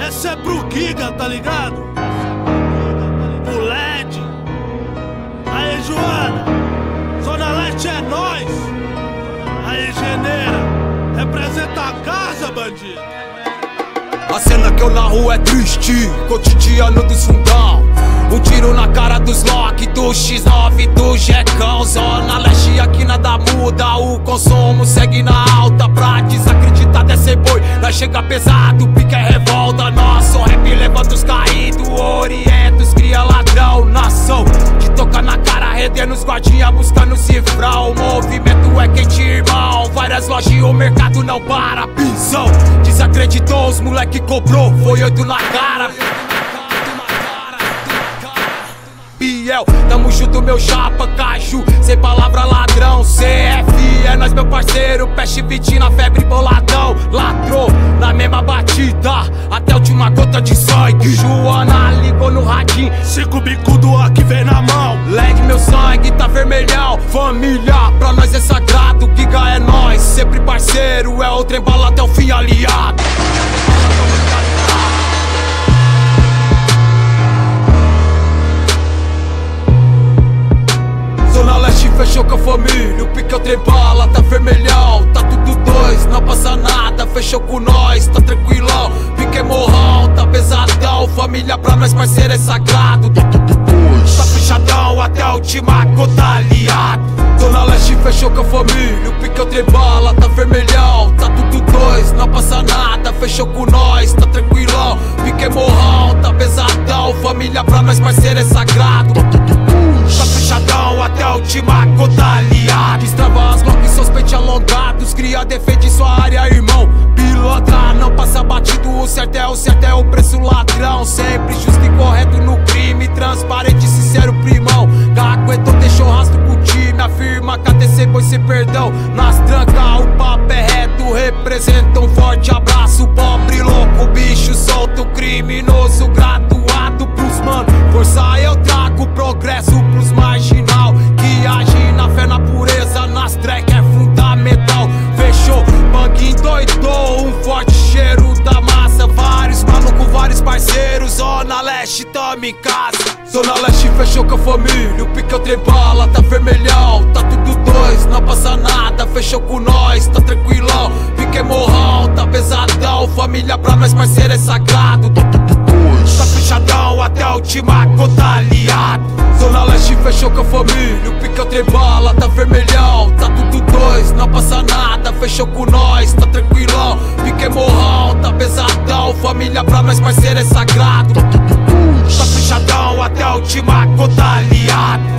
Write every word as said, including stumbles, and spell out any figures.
Esse é pro Giga, tá ligado? O L E D. Aí, Joana, Zona Leste é nós. Aí, Geneira, representa a casa, bandido. A cena que eu narro é triste, cotidiano dos fundão. Um tiro na cara dos Loki, do X nove, do Jecão. Zona Leste, aqui nada muda, o consumo segue na alta. Pra desacreditar desce boi, nós chega pesado, o pique é revolta. Nosso rap levanta os caídos, orienta os cria ladrão. Nação de toca na cara, rendendo os guardinha, buscando cifrão. O movimento é quente, irmão, várias lojas e o mercado não para. Pisão, desacreditou, os moleque cobrou, foi oito na cara. Biel, tamo junto meu chapa, caju, sem palavra ladrão. C F, é nós meu parceiro, peste vitina, febre boladão. Ladrou, na mesma batida, até a última gota de sangue. Joana ligou no radinho, cinco bicudo aqui vem na mão. L E D meu sangue tá vermelhão. Família, pra nós é sagrado, Giga é nós, sempre parceiro. É outro embala até o fim aliado. Zona Leste fechou com a família, o pique é o trem bala, tá vermelhão. Tá tudo dois, não passa nada, fechou com nós, tá tranquilão. Pique é morrão, tá pesadão, família pra nós parceiro é sagrado. Tá tudo dois, tá fechadão, até a última gota aliado. Zona Leste fechou com a família, o pique é o trem bala, tá vermelhão. Tá tudo dois, não passa nada, fechou com nós, tá tranquilão. Pique é morrão, tá pesadão, família pra nós parceiro é sagrado. Tá tudo dois, tá fechadão, até a última gota aliado. Destrava as Glock e seus peitos alongados, cria, defende sua área, irmão. Pilotra, não passa batido, o certo é o certo, é o preço ladrão. Sempre justo e correto no crime, transparente, sincero, primão. Caguetou, deixou rastro com o time, afirma K T C, pois sem perdão. Nas trancas, o papo é reto, representa um forte abraço. Pobre, louco, bicho solto, criminoso, graduado pros mano. Força eu trago progresso pros marginal, que age na fé, na pureza, nas track é fundamental. Fechou, bang endoidou, um forte cheiro da massa. Vários malucos, vários parceiros, Zona Leste, tamo em casa. Zona Leste fechou com a família, o pique é o trem bala, tá vermelhão. Tá tudo dois, não passa nada, fechou com nós, tá tranquilão. Pique é morrão, tá pesadão, família pra nós parceiro é sagrado. Tá tudo dois, tá fechadão, até a última gota aliado. Zona Leste fechou com a família, o pique é o trem bala, tá vermelhão. Tá tudo dois, não passa nada, fechou com nós, tá tranquilão. Pique é morrão, tá pesadão, família pra nós parceiro é sagrado. Tá tudo dois, tá fechadão, até a última gota aliado.